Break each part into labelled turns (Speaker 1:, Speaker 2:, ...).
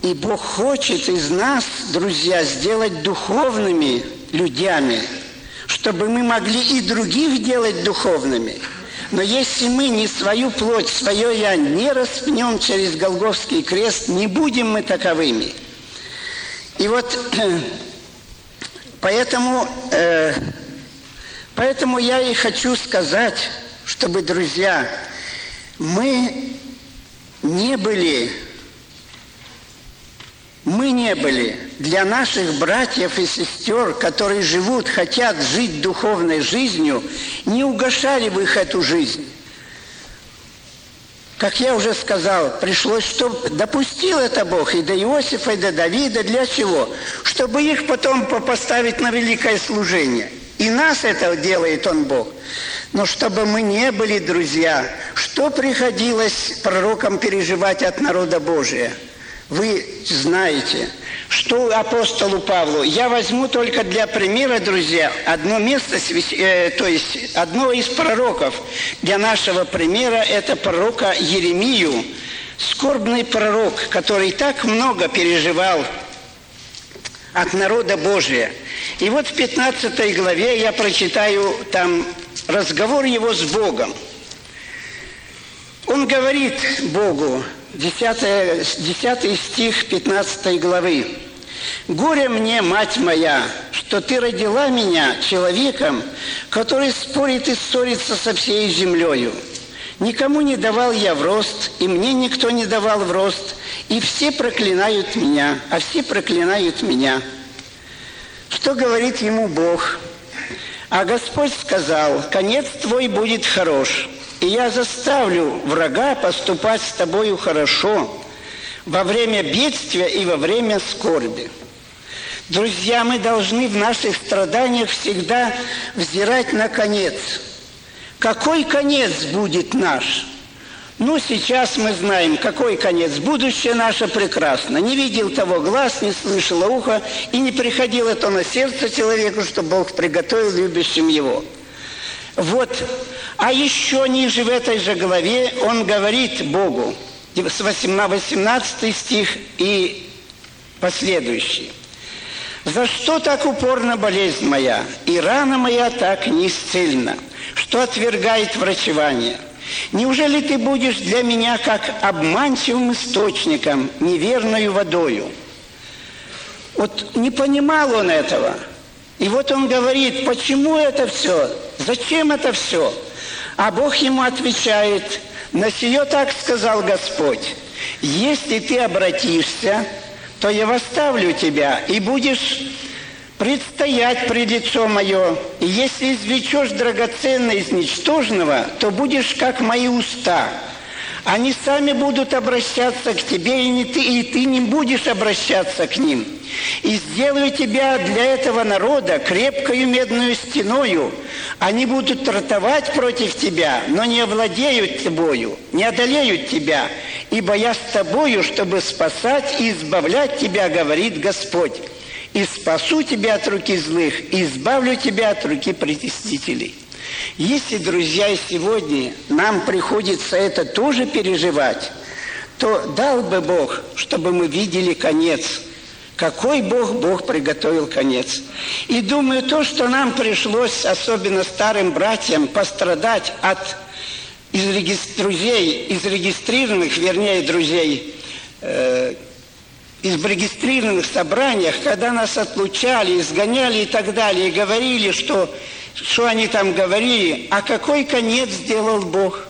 Speaker 1: И Бог хочет из нас, друзья, сделать духовными людьми, чтобы мы могли и других делать духовными. Но если мы не свою плоть, свое «я» не распнем через Голгофский крест, не будем мы таковыми. И вот поэтому я и хочу сказать, чтобы, друзья, мы не были для наших братьев и сестер, которые живут, хотят жить духовной жизнью, не угошали в их эту жизнь. Как я уже сказал, пришлось, что допустил это Бог и до Иосифа, и до Давида. Для чего? Чтобы их потом поставить на великое служение. И нас это делает Он, Бог. Но чтобы мы не были, друзья, что приходилось пророкам переживать от народа Божия? Вы знаете, что апостолу Павлу. Я возьму только для примера, друзья, одно место, то есть одного из пророков. Для нашего примера это пророка Еремию, скорбный пророк, который так много переживал от народа Божия. И вот в 15 главе я прочитаю там разговор его с Богом. Он говорит Богу, 10 стих 15 главы. «Горе мне, мать моя, что ты родила меня человеком, который спорит и ссорится со всей землею. Никому не давал я в рост, и мне никто не давал в рост, и все проклинают меня, а все проклинают меня». Что говорит ему Бог? «А Господь сказал, конец твой будет хорош, и я заставлю врага поступать с тобою хорошо во время бедствия и во время скорби». Друзья, мы должны в наших страданиях всегда взирать на конец. Какой конец будет наш? Ну, сейчас мы знаем, какой конец. Будущее наше прекрасно. Не видел того глаз, не слышало ухо, и не приходило то на сердце человеку, что Бог приготовил любящим его. Вот. А еще ниже в этой же главе он говорит Богу, 18 стих и последующий. «За что так упорна болезнь моя, и рана моя так неисцельна, что отвергает врачевание? Неужели ты будешь для меня как обманчивым источником, неверною водою?» Вот не понимал он этого. И вот он говорит, почему это все? Зачем это все? А Бог ему отвечает, на сие так сказал Господь, если ты обратишься, то я восставлю тебя, и будешь предстоять пред лицо мое. И если извлечешь драгоценное из ничтожного, то будешь как мои уста. Они сами будут обращаться к тебе, и ты не будешь обращаться к ним. И сделаю тебя для этого народа крепкою медную стеною. Они будут ратовать против тебя, но не овладеют тобою, не одолеют тебя, ибо я с тобою, чтобы спасать и избавлять тебя, говорит Господь. И спасу тебя от руки злых, и избавлю тебя от руки притеснителей. Если, друзья, и сегодня нам приходится это тоже переживать, то дал бы Бог, чтобы мы видели конец. Какой Бог приготовил конец. И думаю, то, что нам пришлось, особенно старым братьям, пострадать от друзей, из регистрированных собраниях, когда нас отлучали, изгоняли и так далее, и говорили, что они там говорили, а какой конец сделал Бог?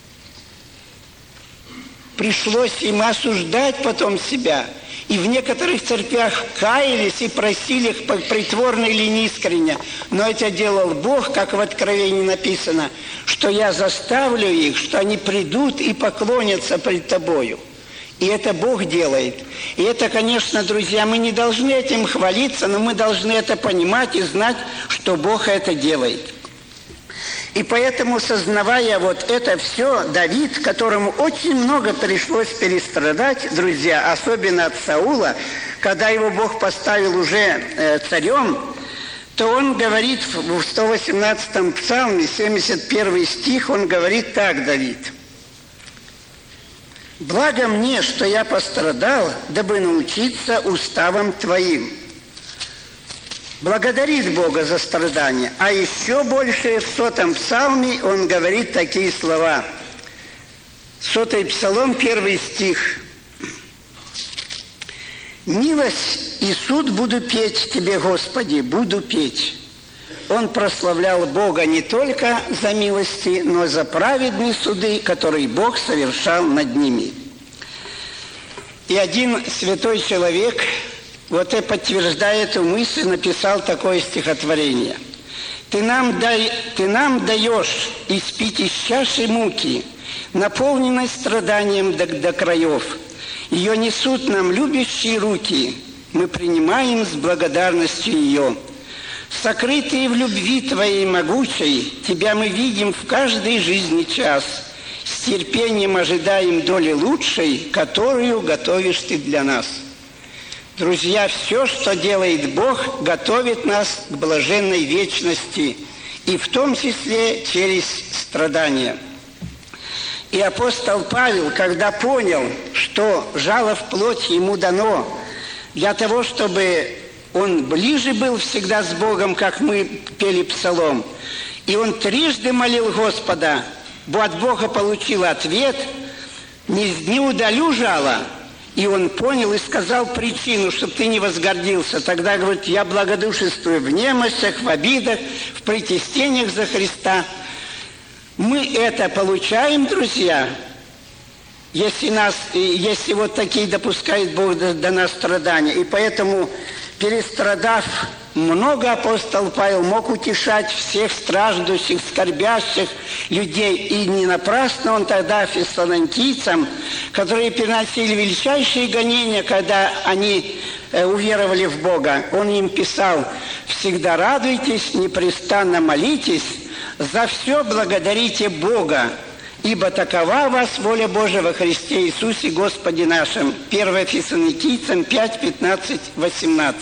Speaker 1: Пришлось им осуждать потом себя. И в некоторых церквях каялись и просили их притворно или неискренне. Но это делал Бог, как в Откровении написано, что я заставлю их, что они придут и поклонятся пред тобою. И это Бог делает. И это, конечно, друзья, мы не должны этим хвалиться, но мы должны это понимать и знать, что Бог это делает. И поэтому, сознавая вот это все, Давид, которому очень много пришлось перестрадать, друзья, особенно от Саула, когда его Бог поставил уже царем, то он говорит в 118-м псалме, 71 стих, он говорит так, Давид. Благо мне, что я пострадал, дабы научиться уставам Твоим. Благодарит Бога за страдания. А еще больше в 100-м псалме он говорит такие слова. 100-й псалом, 1 стих. «Милость и суд буду петь Тебе, Господи, буду петь». Он прославлял Бога не только за милости, но за праведные суды, которые Бог совершал над ними. И один святой человек, вот и подтверждая эту мысль, написал такое стихотворение. «Ты нам даешь испить из чаши муки, наполненной страданием до краев. Ее несут нам любящие руки, мы принимаем с благодарностью ее. Сокрытые в любви Твоей могучей, Тебя мы видим в каждый жизни час. С терпением ожидаем доли лучшей, которую готовишь Ты для нас». Друзья, все, что делает Бог, готовит нас к блаженной вечности, и в том числе через страдания. И апостол Павел, когда понял, что жало в плоть ему дано для того, чтобы он ближе был всегда с Богом, как мы пели псалом, и он трижды молил Господа, от Бога получил ответ: «Не удалю жало». И он понял и сказал причину, чтобы ты не возгордился. Тогда говорит: «Я благодушествую в немощах, в обидах, в притеснениях за Христа». Мы это получаем, друзья, если вот такие допускает Бог до нас страдания. И поэтому, перестрадав много, апостол Павел мог утешать всех страждущих, скорбящих людей. И не напрасно он тогда фессалоникийцам, которые переносили величайшие гонения, когда они уверовали в Бога, он им писал: «Всегда радуйтесь, непрестанно молитесь, за все благодарите Бога, ибо такова вас воля Божия во Христе Иисусе Господе нашим». 1 Фессалоникийцам 5, 15, 18.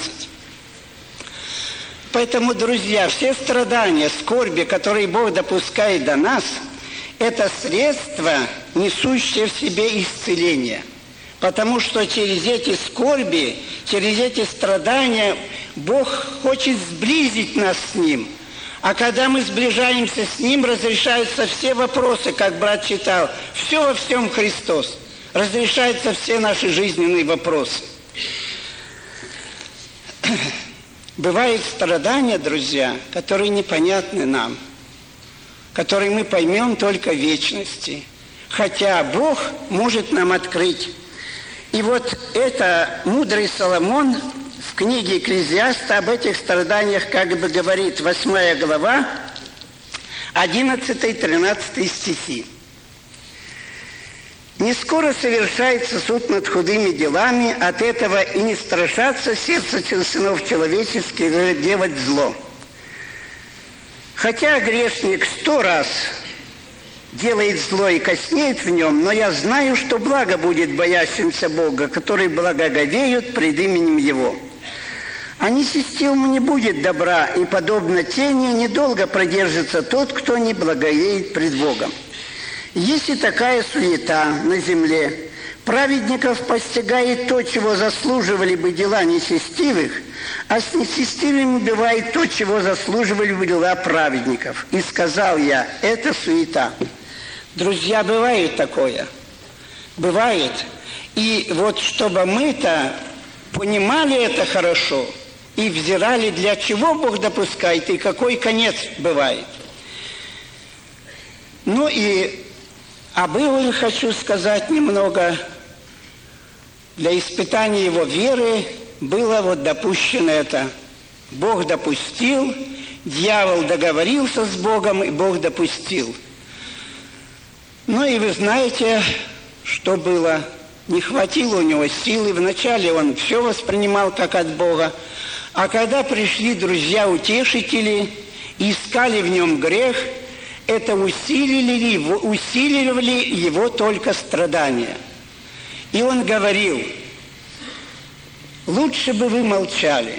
Speaker 1: Поэтому, друзья, все страдания, скорби, которые Бог допускает до нас, это средство, несущее в себе исцеление. Потому что через эти скорби, через эти страдания Бог хочет сблизить нас с Ним. А когда мы сближаемся с Ним, разрешаются все вопросы, как брат читал, все во всем Христос. Разрешаются все наши жизненные вопросы. Бывают страдания, друзья, которые непонятны нам, которые мы поймем только в вечности. Хотя Бог может нам открыть. И вот это мудрый Соломон в книге Экклезиаста об этих страданиях как бы говорит, 8 глава, 11-13 стихи. «Не скоро совершается суд над худыми делами, от этого и не страшатся сердца сынов человеческих делать зло. Хотя грешник 100 раз делает зло и коснеет в нем, но я знаю, что благо будет боящимся Бога, которые благоговеют пред именем Его. А нечестивому не будет добра, и, подобно тени, недолго продержится тот, кто не благовеет пред Богом. Есть и такая суета на земле. Праведников постигает то, чего заслуживали бы дела нечестивых, а с нечестивыми бывает то, чего заслуживали бы дела праведников. И сказал я, это суета». Друзья, бывает такое. Бывает. И вот чтобы мы-то понимали это хорошо и взирали, для чего Бог допускает и какой конец бывает. Ну и об Иове хочу сказать немного. Для испытания его веры было вот допущено это. Бог допустил, дьявол договорился с Богом, и Бог допустил. Ну и вы знаете, что было. Не хватило у него силы. Вначале он все воспринимал как от Бога. А когда пришли друзья-утешители и искали в нем грех, это усиливали его только страдания. И он говорил: лучше бы вы молчали.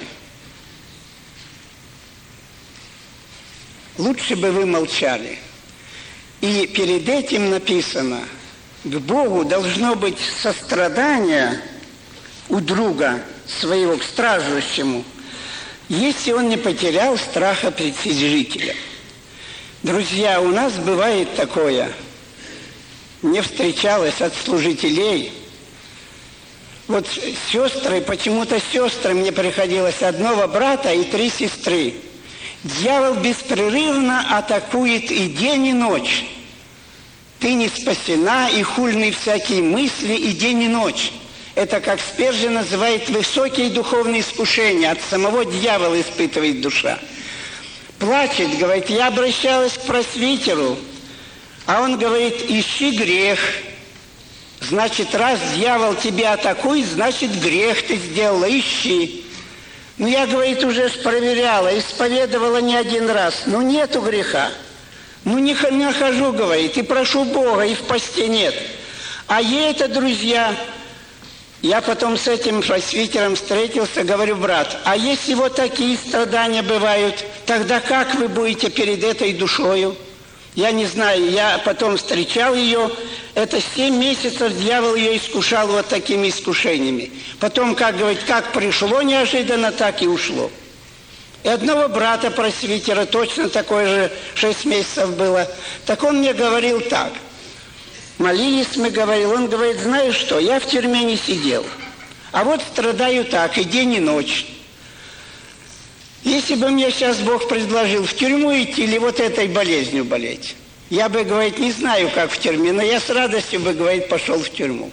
Speaker 1: Лучше бы вы молчали. И перед этим написано: к Богу должно быть сострадание у друга своего, к страждущему, если он не потерял страха председжителя. Друзья, у нас бывает такое, мне встречалось от служителей. Вот сестры, почему-то сестры, мне приходилось одного брата и 3 сестры. Дьявол беспрерывно атакует и день, и ночь. Ты не спасена, и хульные всякие мысли, и день, и ночь. Это, как Спержи называет, высокие духовные искушения. От самого дьявола испытывает душа. Плачет, говорит, я обращалась к просвитеру, а он говорит, ищи грех. Значит, раз дьявол тебя атакует, значит, грех ты сделала, ищи. Ну, я, говорит, уже проверяла, исповедовала не один раз. Ну, нету греха. Ну, не нахожу, говорит, и прошу Бога, и в посте нет. А ей это, друзья, я потом с этим просвитером встретился, говорю, брат, а если вот такие страдания бывают, тогда как вы будете перед этой душою? Я не знаю, я потом встречал ее, это 7 месяцев дьявол ее искушал вот такими искушениями. Потом, как говорит, как пришло неожиданно, так и ушло. И одного брата просвитера, точно такое же 6 месяцев было, так он мне говорил так. Молились мы, говорил, он говорит, знаешь что, я в тюрьме не сидел, а вот страдаю так, и день, и ночь. Если бы мне сейчас Бог предложил в тюрьму идти или вот этой болезнью болеть, я бы, говорит, не знаю, как в тюрьме, но я с радостью бы, говорит, пошел в тюрьму.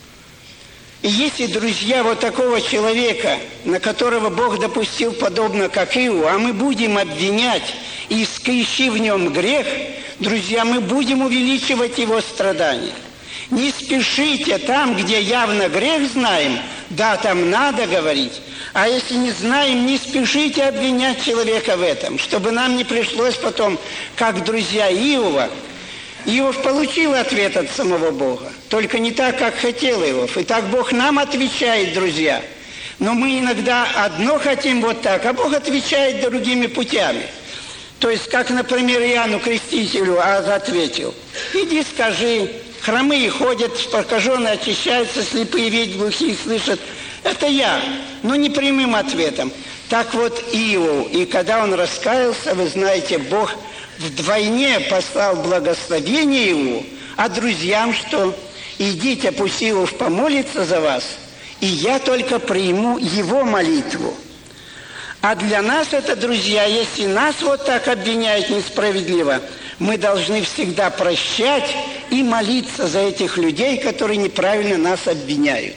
Speaker 1: И если, друзья, вот такого человека, на которого Бог допустил подобно, как Иу, а мы будем обвинять и ищи в нем грех, друзья, мы будем увеличивать его страдания. Не спешите там, где явно грех знаем, да, там надо говорить. А если не знаем, не спешите обвинять человека в этом, чтобы нам не пришлось потом, как друзья Иова. Иов получил ответ от самого Бога, только не так, как хотел Иов. И так Бог нам отвечает, друзья. Но мы иногда одно хотим вот так, а Бог отвечает другими путями. То есть, как, например, Иоанну Крестителю ответил, иди скажи, хромые ходят, прокаженные очищаются, слепые видят, глухие слышат. Это я, но не прямым ответом. Так вот Иов, и когда он раскаялся, вы знаете, Бог вдвойне послал благословение ему, а друзьям что? Идите, пусть Иов помолится за вас, и я только приму его молитву. А для нас это, друзья, если нас вот так обвиняют несправедливо, мы должны всегда прощать и молиться за этих людей, которые неправильно нас обвиняют.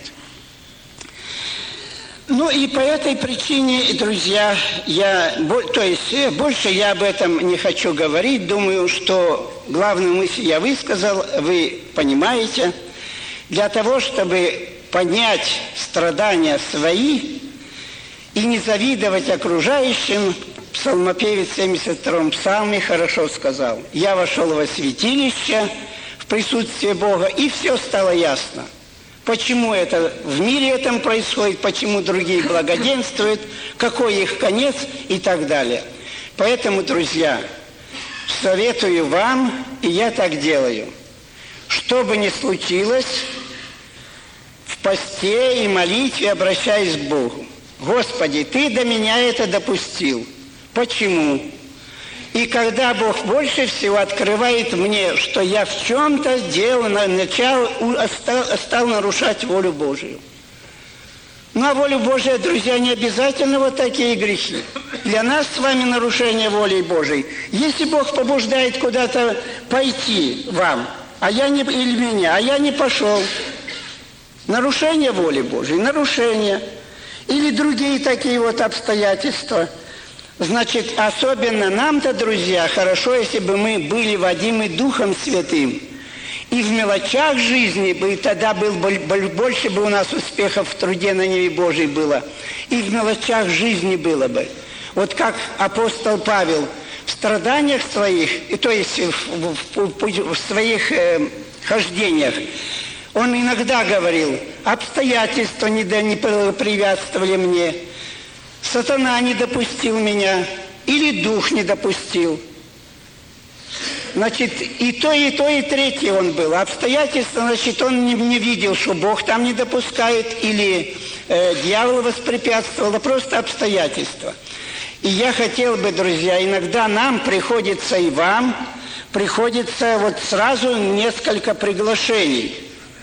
Speaker 1: Ну и по этой причине, друзья, больше я об этом не хочу говорить. Думаю, что главную мысль я высказал, вы понимаете. Для того, чтобы понять страдания свои и не завидовать окружающим, псалмопевец в 72-м псалме хорошо сказал. Я вошел во святилище в присутствие Бога, и все стало ясно. Почему это в мире этом происходит, почему другие благоденствуют, какой их конец и так далее. Поэтому, друзья, советую вам, и я так делаю, что бы ни случилось, в посте и молитве обращаясь к Богу. Господи, Ты до меня это допустил. Почему? И когда Бог больше всего открывает мне, что я в чем-то стал нарушать волю Божию. Ну, а волю Божию, друзья, не обязательно вот такие грехи. Для нас с вами нарушение воли Божией. Если Бог побуждает куда-то пойти вам, или меня, а я не пошел. Нарушение воли Божией, нарушение. Или другие такие вот обстоятельства. Значит, особенно нам-то, друзья, хорошо, если бы мы были водимы Духом Святым. И в мелочах жизни бы, тогда больше бы у нас успехов в труде на ниве Божией было. И в мелочах жизни было бы. Вот как апостол Павел в страданиях своих, то есть в своих хождениях, он иногда говорил, обстоятельства не препятствовали мне, сатана не допустил меня, или дух не допустил. Значит, и то, и третье он был. Обстоятельства, значит, он не видел, что Бог там не допускает, или дьявол воспрепятствовал, а просто обстоятельства. И я хотел бы, друзья, иногда нам приходится и вам, приходится вот сразу несколько приглашений.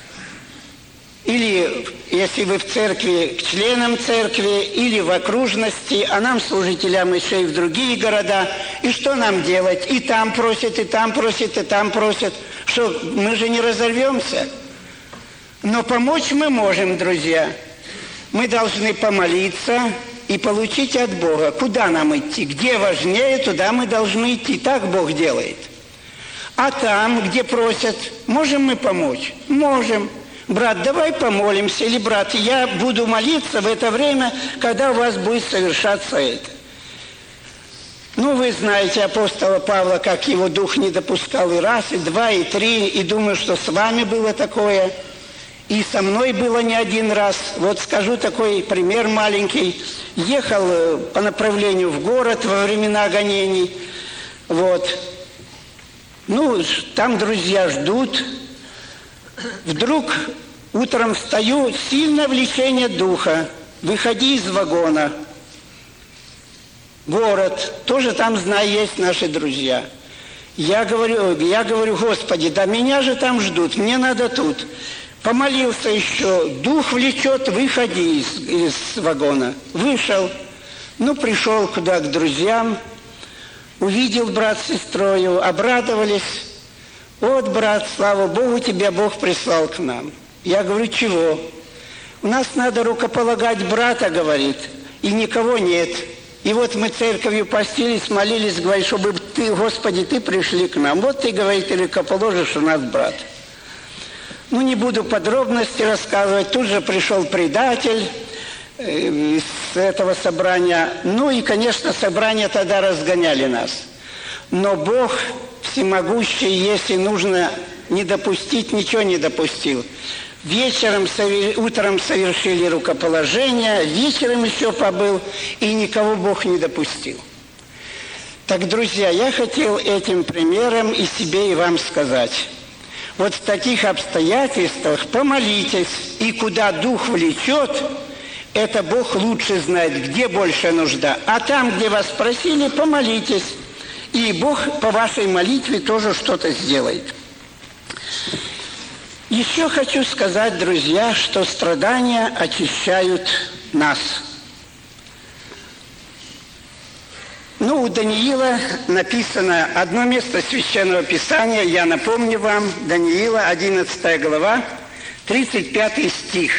Speaker 1: Или, если вы в церкви, к членам церкви, или в окружности, а нам, служителям, еще и в другие города. И что нам делать? И там просят, и там просят, и там просят. Что, мы же не разорвемся? Но помочь мы можем, друзья. Мы должны помолиться и получить от Бога. Куда нам идти? Где важнее, туда мы должны идти. Так Бог делает. А там, где просят, можем мы помочь? Можем. Брат, давай помолимся. Или, брат, я буду молиться в это время, когда у вас будет совершаться это. Ну, вы знаете апостола Павла, как его дух не допускал и раз, и два, и три. И думаю, что с вами было такое. И со мной было не один раз. Вот скажу такой пример маленький. Ехал по направлению в город во времена гонений. Вот. Ну, там друзья ждут. Вдруг утром встаю, сильное влечение духа. Выходи из вагона. Город. Тоже там, знаю, есть наши друзья. Я говорю, Господи, да меня же там ждут, мне надо тут. Помолился еще, дух влечет, выходи из вагона. Вышел. Ну, пришел куда к друзьям. Увидел брат с сестрою, обрадовались. Вот, брат, слава Богу, тебя Бог прислал к нам. Я говорю, чего? У нас надо рукополагать брата, говорит, и никого нет. И вот мы церковью постились, молились, говорит, чтобы ты, Господи, ты пришли к нам. Вот ты, говорит, и рукоположишь у нас брат. Ну, не буду подробности рассказывать. Тут же пришел предатель из этого собрания. Ну и, конечно, собрание тогда разгоняли нас. Но Бог всемогущий, если нужно не допустить, ничего не допустил. Утром совершили рукоположение, вечером еще побыл, и никого Бог не допустил. Так, друзья, я хотел этим примером и себе, и вам сказать. Вот в таких обстоятельствах помолитесь, и куда дух влечет, это Бог лучше знает, где больше нужда. А там, где вас просили, помолитесь. И Бог по вашей молитве тоже что-то сделает. Еще хочу сказать, друзья, что страдания очищают нас. Ну, у Даниила написано одно место Священного Писания, я напомню вам, Даниила, 11 глава, 35 стих.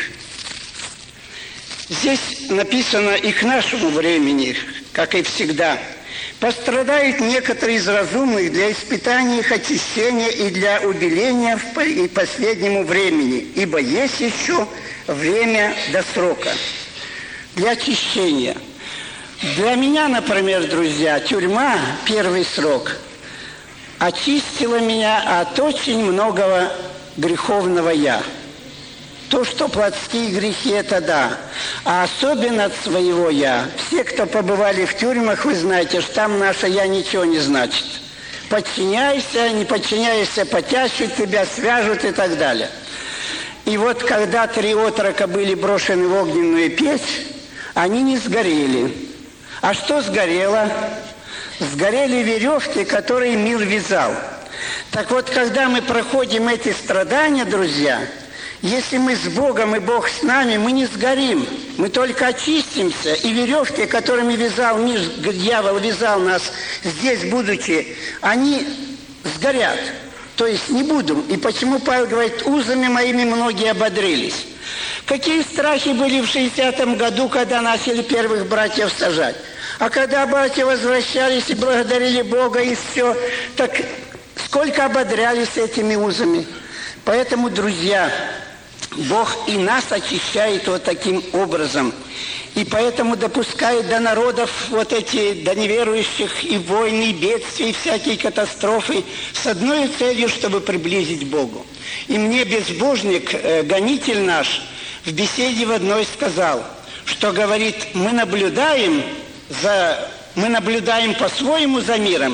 Speaker 1: Здесь написано и к нашему времени, как и всегда. «Пострадают некоторые из разумных для испытания их очищения и для убеления в последнему времени, ибо есть еще время до срока». Для очищения. Для меня, например, друзья, тюрьма, первый срок, очистила меня от очень многого греховного «я». То, что плотские грехи, это да. А особенно от своего «я». Все, кто побывали в тюрьмах, вы знаете, что там наше «я» ничего не значит. Подчиняйся, не подчиняйся, потящут тебя, свяжут и так далее. И вот когда 3 отрока были брошены в огненную печь, они не сгорели. А что сгорело? Сгорели веревки, которые мир вязал. Так вот, когда мы проходим эти страдания, друзья, если мы с Богом и Бог с нами, мы не сгорим. Мы только очистимся. И веревки, которыми вязал мир, дьявол вязал нас здесь, будучи, они сгорят. То есть не буду. И почему Павел говорит, узами моими многие ободрились. Какие страхи были в 60-м году, когда начали первых братьев сажать. А когда братья возвращались и благодарили Бога, и все, так сколько ободрялись этими узами. Поэтому, друзья, Бог и нас очищает вот таким образом. И поэтому допускает до народов вот эти, до неверующих и войны, и бедствия, и всякие катастрофы с одной целью, чтобы приблизить к Богу. И мне безбожник, гонитель наш, в беседе в одной сказал, что, говорит, мы наблюдаем по-своему за миром,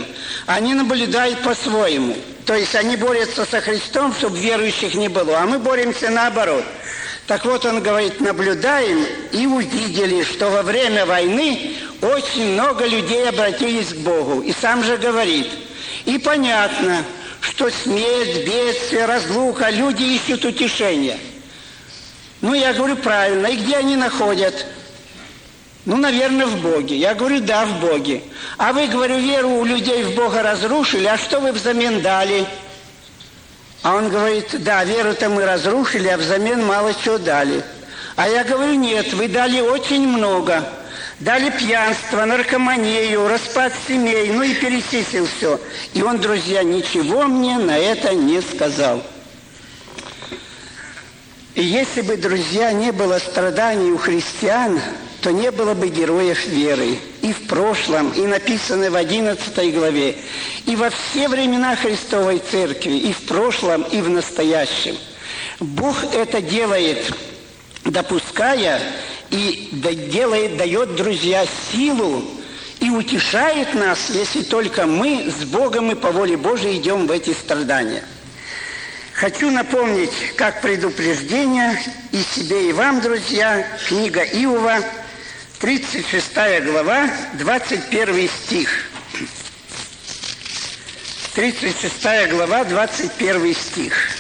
Speaker 1: Они наблюдают по-своему. То есть они борются со Христом, чтобы верующих не было. А мы боремся наоборот. Так вот, он говорит, наблюдаем и увидели, что во время войны очень много людей обратились к Богу. И сам же говорит. И понятно, что смерть, бедствие, разлука, люди ищут утешения. Ну, я говорю, правильно. И где они находят? Ну, наверное, в Боге. Я говорю, да, в Боге. А вы, говорю, веру у людей в Бога разрушили, а что вы взамен дали? А он говорит, да, веру-то мы разрушили, а взамен мало чего дали. А я говорю, нет, вы дали очень много. Дали пьянство, наркоманию, распад семей, ну и перечислил все. И он, друзья, ничего мне на это не сказал. И если бы, друзья, не было страданий у христиан, то не было бы героев веры. И в прошлом, и написано в 11 главе, и во все времена Христовой Церкви, и в прошлом, и в настоящем. Бог это делает, допуская, и дает, друзья, силу, и утешает нас, если только мы с Богом и по воле Божией идем в эти страдания. Хочу напомнить, как предупреждение и себе, и вам, друзья, книга Иова, 36 глава, 21 стих. 36 глава, 21 стих.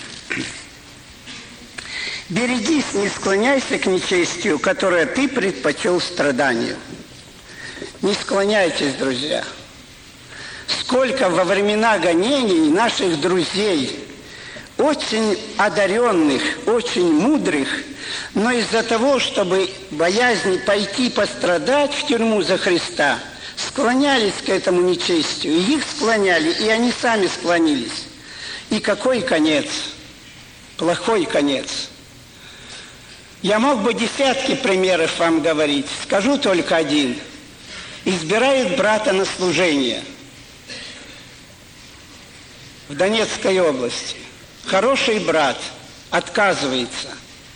Speaker 1: «Берегись, не склоняйся к нечестию, которое ты предпочел страданию». Не склоняйтесь, друзья. Сколько во времена гонений наших друзей, очень одаренных, очень мудрых, но из-за того, чтобы боязнь пойти пострадать в тюрьму за Христа, склонялись к этому нечестию. И их склоняли, и они сами склонились. И какой конец? Плохой конец. Я мог бы десятки примеров вам говорить. Скажу только один. Избирают брата на служение в Донецкой области. Хороший брат отказывается.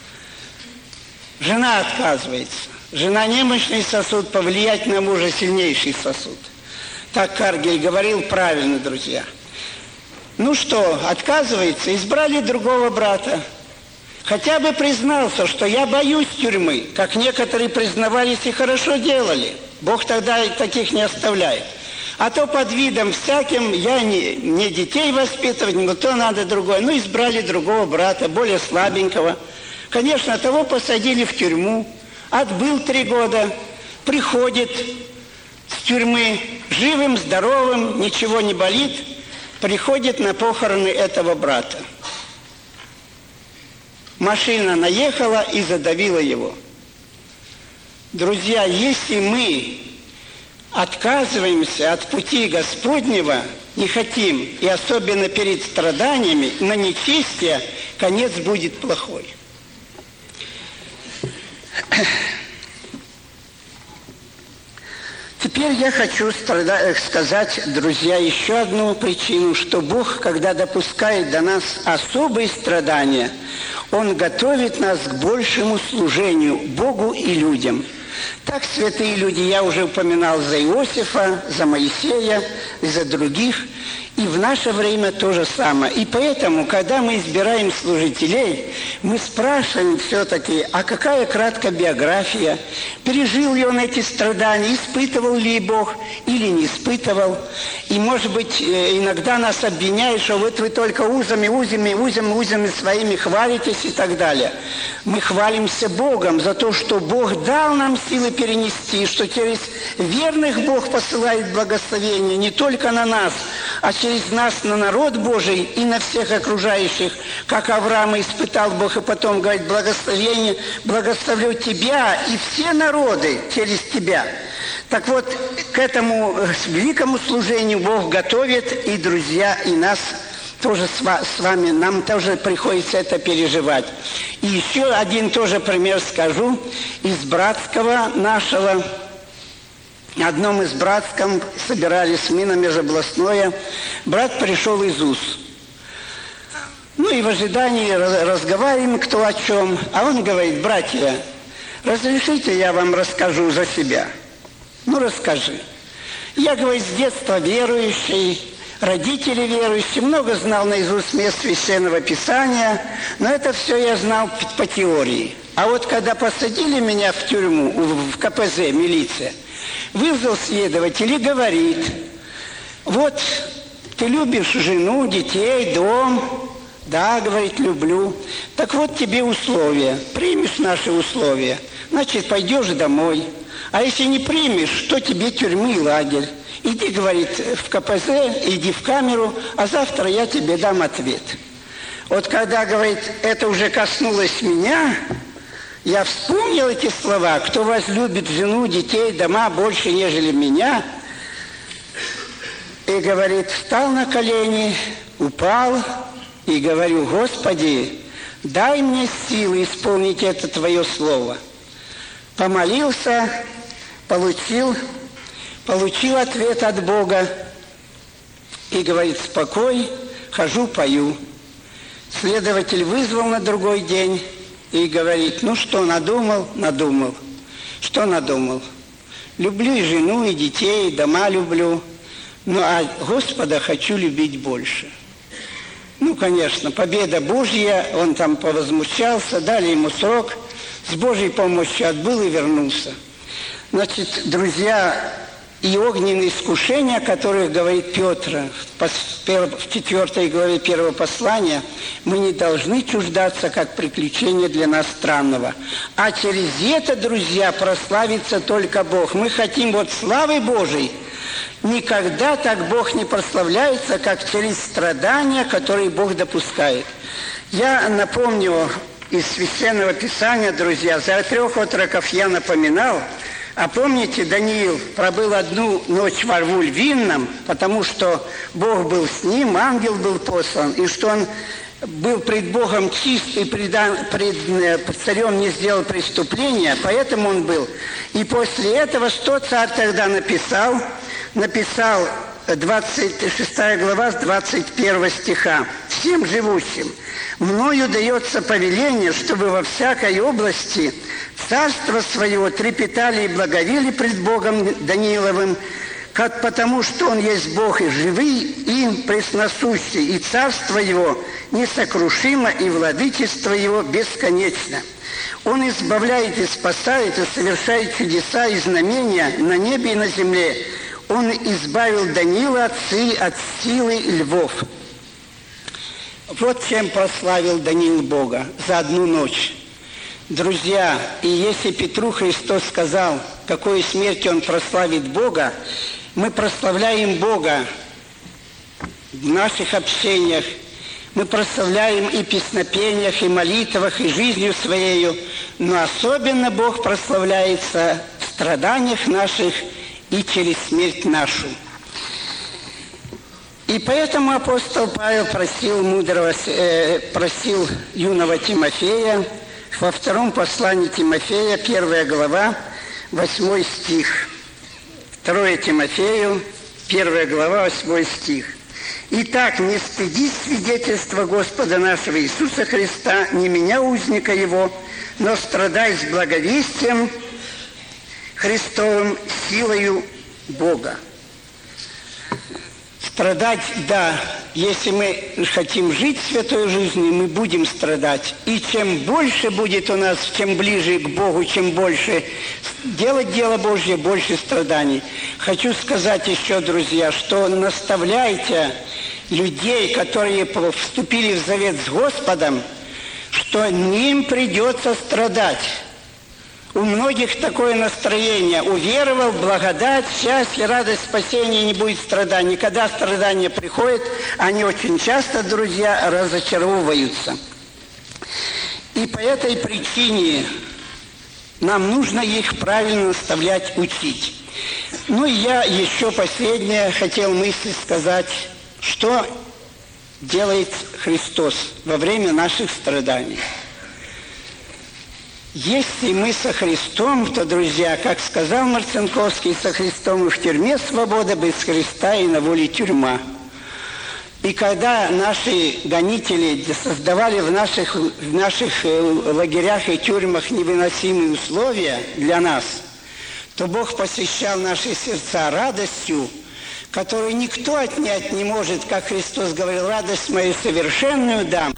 Speaker 1: Жена отказывается. Жена немощный сосуд, повлиять на мужа сильнейший сосуд. Так Каргель говорил правильно, друзья. Ну что, отказывается, избрали другого брата. Хотя бы признался, что я боюсь тюрьмы, как некоторые признавались и хорошо делали. Бог тогда таких не оставляет. А то под видом всяким я не детей воспитывать, но то надо другое. Ну, избрали другого брата, более слабенького. Конечно, того посадили в тюрьму. Отбыл 3 года, приходит с тюрьмы живым, здоровым, ничего не болит, приходит на похороны этого брата. Машина наехала и задавила его. Друзья, если мы отказываемся от пути Господнего, не хотим, и особенно перед страданиями, на нечестие, конец будет плохой. Теперь я хочу сказать, друзья, еще одну причину, что Бог, когда допускает до нас особые страдания, Он готовит нас к большему служению Богу и людям. Так святые люди, я уже упоминал за Иосифа, за Моисея и за других, и в наше время то же самое. И поэтому, когда мы избираем служителей, мы спрашиваем все-таки, а какая краткая биография, пережил ли он эти страдания, испытывал ли Бог или не испытывал. И, может быть, иногда нас обвиняют, что вот вы только узами своими хвалитесь и так далее. Мы хвалимся Богом за то, что Бог дал нам силы перенести, что через верных Бог посылает благословение не только на нас, а через нас на народ Божий и на всех окружающих, как Авраама испытал Бог, и потом говорит, благословение, благословлю тебя и все народы через тебя. Так вот, к этому великому служению Бог готовит, и, друзья, и нас тоже с вами, нам тоже приходится это переживать. И еще один тоже пример скажу из братского нашего. В одном из братском собирались мы на межобластное. Брат пришел из УС. Ну и в ожидании разговариваем кто о чем. А он говорит, братья, разрешите я вам расскажу за себя? Ну расскажи. Я, говорит, с детства верующий, родители верующие, много знал наизусть мест Священного Писания, но это все я знал по теории. А вот когда посадили меня в тюрьму, в КПЗ, милиция, вызвал следователь и говорит: вот ты любишь жену, детей, дом. Да, говорит, люблю. Так вот тебе условия. Примешь наши условия, значит, пойдешь домой. А если не примешь, то тебе тюрьмы и лагерь. Иди, говорит, в КПЗ, иди в камеру, а завтра я тебе дам ответ. Вот когда, говорит, это уже коснулось меня, я вспомнил эти слова: кто возлюбит жену, детей, дома больше, нежели меня. И, говорит, встал на колени, упал и говорю: Господи, дай мне силы исполнить это Твое Слово. Помолился, получил ответ от Бога и говорит: спокой, хожу, пою. Следователь вызвал на другой день и говорит: ну что, надумал? Надумал. Что надумал? Люблю и жену, и детей, и дома люблю, ну а Господа хочу любить больше. Ну, конечно, победа Божья, он там повозмущался, дали ему срок, с Божьей помощью отбыл и вернулся. Значит, друзья, и огненные искушения, о которых говорит Петр в 4 главе 1 послания, мы не должны чуждаться, как приключение для нас странного. А через это, друзья, прославится только Бог. Мы хотим вот славы Божией. Никогда так Бог не прославляется, как через страдания, которые Бог допускает. Я напомню из Священного Писания, друзья, за 3 отроков я напоминал. А помните, Даниил пробыл одну ночь во рву львином, потому что Бог был с ним, ангел был послан, и что он был пред Богом чист и пред царем не сделал преступления, поэтому он был. И после этого что царь тогда написал? Написал 26 глава с 21 стиха. «Всем живущим мною дается повеление, чтобы во всякой области царство своего трепетали и благовели пред Богом Данииловым, как потому, что он есть Бог и живый, и пресносущий, и царство его несокрушимо, и владычество его бесконечно. Он избавляет и спасает, и совершает чудеса и знамения на небе и на земле. Он избавил Даниила от силы львов». Вот чем прославил Даниил Бога за одну ночь. Друзья, и если Петру Христос сказал, какой смертью он прославит Бога, мы прославляем Бога в наших общениях, мы прославляем и песнопениях, и молитвах, и жизнью Своею, но особенно Бог прославляется в страданиях наших и через смерть нашу. И поэтому апостол Павел просил юного Тимофея во 2 послании Тимофея, 1 глава, 8 стих. 2 Тимофею, 1 глава, 8 стих. «Итак, не стыдись свидетельства Господа нашего Иисуса Христа, не меня, узника Его, но страдай с благовестием Христовым, силою Бога». Страдать, да, если мы хотим жить святой жизнью, мы будем страдать. И чем больше будет у нас, чем ближе к Богу, чем больше делать дело Божье, больше страданий. Хочу сказать еще, друзья, что наставляйте людей, которые вступили в завет с Господом, что им придется страдать. У многих такое настроение. Уверовал, благодать, счастье, радость, спасение, не будет страданий. Когда страдания приходят, они очень часто, друзья, разочаровываются. И по этой причине нам нужно их правильно наставлять, учить. Ну и я еще последнее хотел мысль сказать, что делает Христос во время наших страданий. Если мы со Христом, то, друзья, как сказал Марцинковский, со Христом и в тюрьме свобода, без Христа и на воле тюрьма. И когда наши гонители создавали в наших лагерях и тюрьмах невыносимые условия для нас, то Бог посещал наши сердца радостью, которую никто отнять не может, как Христос говорил, радость мою совершенную дам.